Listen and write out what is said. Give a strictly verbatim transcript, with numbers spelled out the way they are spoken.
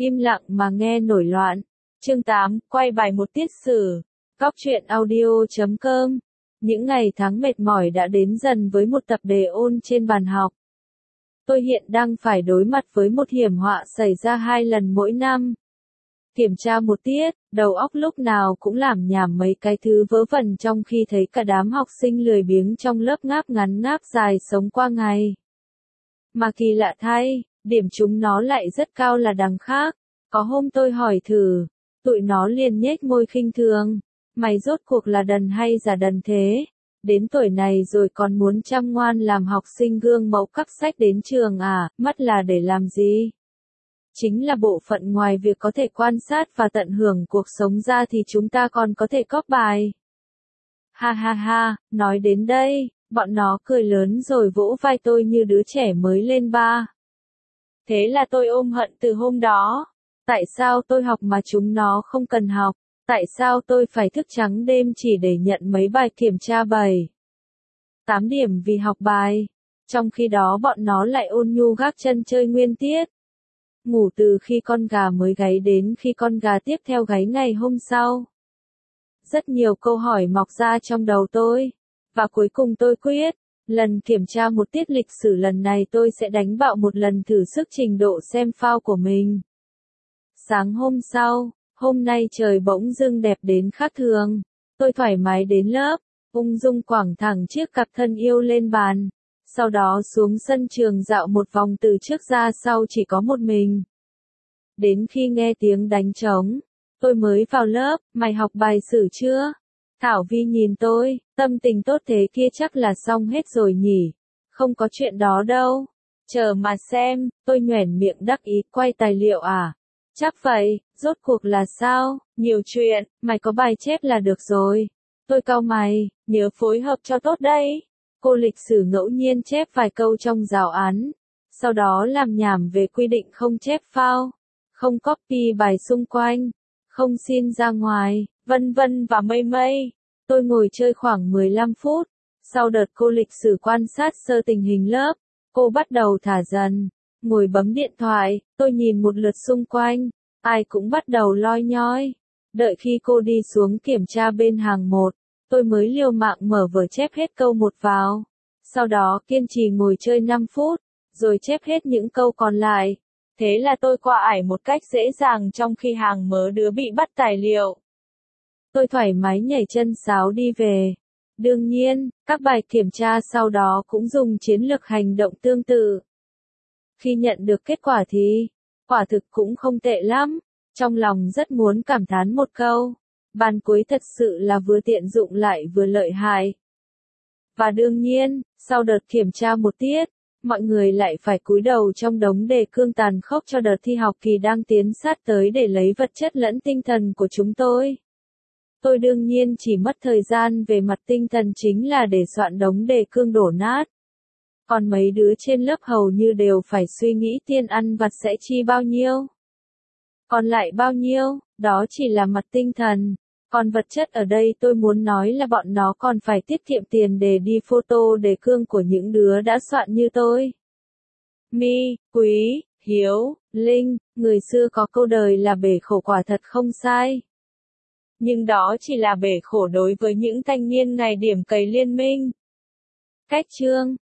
Im lặng mà nghe nổi loạn. Chương tám, quay bài một tiết sử. Góc truyện audio chấm com. Những ngày tháng mệt mỏi đã đến dần với một tập đề ôn trên bàn học. Tôi hiện đang phải đối mặt với một hiểm họa xảy ra hai lần mỗi năm. Kiểm tra một tiết, đầu óc lúc nào cũng làm nhảm mấy cái thứ vớ vẩn trong khi thấy cả đám học sinh lười biếng trong lớp ngáp ngắn ngáp dài sống qua ngày. Mà kỳ lạ thay, điểm chúng nó lại rất cao là đằng khác. Có hôm tôi hỏi thử, tụi nó liền nhếch môi khinh thường. Mày rốt cuộc là đần hay giả đần thế? Đến tuổi này rồi còn muốn chăm ngoan làm học sinh gương mẫu cắp sách đến trường à, mất là để làm gì? Chính là bộ phận ngoài việc có thể quan sát và tận hưởng cuộc sống ra thì chúng ta còn có thể cóp bài. Ha ha ha, nói đến đây, bọn nó cười lớn rồi vỗ vai tôi như đứa trẻ mới lên ba. Thế là tôi ôm hận từ hôm đó. Tại sao tôi học mà chúng nó không cần học? Tại sao tôi phải thức trắng đêm chỉ để nhận mấy bài kiểm tra bảy, tám điểm vì học bài? Trong khi đó bọn nó lại ôn nhu gác chân chơi nguyên tiết. Ngủ từ khi con gà mới gáy đến khi con gà tiếp theo gáy ngày hôm sau. Rất nhiều câu hỏi mọc ra trong đầu tôi. Và cuối cùng tôi quyết, lần kiểm tra một tiết lịch sử lần này tôi sẽ đánh bạo một lần thử sức trình độ xem phao của mình. Sáng hôm sau, hôm nay trời bỗng dưng đẹp đến khác thường. Tôi thoải mái đến lớp, ung dung quẳng thẳng chiếc cặp thân yêu lên bàn. Sau đó xuống sân trường dạo một vòng từ trước ra sau chỉ có một mình. Đến khi nghe tiếng đánh trống, tôi mới vào lớp. Mày học bài sử chưa? Thảo Vi nhìn tôi, tâm tình tốt thế kia chắc là xong hết rồi nhỉ. Không có chuyện đó đâu. Chờ mà xem, tôi nhoẻn miệng đắc ý quay tài liệu à? Chắc vậy, rốt cuộc là sao? Nhiều chuyện, mày có bài chép là được rồi. Tôi cau mày, nhớ phối hợp cho tốt đấy. Cô lịch sử ngẫu nhiên chép vài câu trong giáo án. Sau đó làm nhảm về quy định không chép phao, không copy bài xung quanh, không xin ra ngoài, vân vân và mây mây. Tôi ngồi chơi khoảng mười lăm phút. Sau đợt cô lịch sử quan sát sơ tình hình lớp, cô bắt đầu thả dần. Ngồi bấm điện thoại, tôi nhìn một lượt xung quanh. Ai cũng bắt đầu loi nhoi. Đợi khi cô đi xuống kiểm tra bên hàng một, tôi mới liều mạng mở vở chép hết câu một vào. Sau đó kiên trì ngồi chơi năm phút, rồi chép hết những câu còn lại. Thế là tôi qua ải một cách dễ dàng trong khi hàng mớ đứa bị bắt tài liệu. Tôi thoải mái nhảy chân sáo đi về. Đương nhiên, các bài kiểm tra sau đó cũng dùng chiến lược hành động tương tự. Khi nhận được kết quả thì, quả thực cũng không tệ lắm. Trong lòng rất muốn cảm thán một câu. Bàn cuối thật sự là vừa tiện dụng lại vừa lợi hại. Và đương nhiên, sau đợt kiểm tra một tiết, mọi người lại phải cúi đầu trong đống đề cương tàn khốc cho đợt thi học kỳ đang tiến sát tới để lấy vật chất lẫn tinh thần của chúng tôi. Tôi đương nhiên chỉ mất thời gian về mặt tinh thần chính là để soạn đống đề cương đổ nát. Còn mấy đứa trên lớp hầu như đều phải suy nghĩ tiền ăn vặt sẽ chi bao nhiêu. Còn lại bao nhiêu, đó chỉ là mặt tinh thần. Còn vật chất ở đây tôi muốn nói là bọn nó còn phải tiết kiệm tiền để đi photo đề cương của những đứa đã soạn như tôi. Mi, Quý, Hiếu, Linh, người xưa có câu đời là bể khổ quả thật không sai. Nhưng đó chỉ là bể khổ đối với những thanh niên ngày điểm cày liên minh. Cách chương,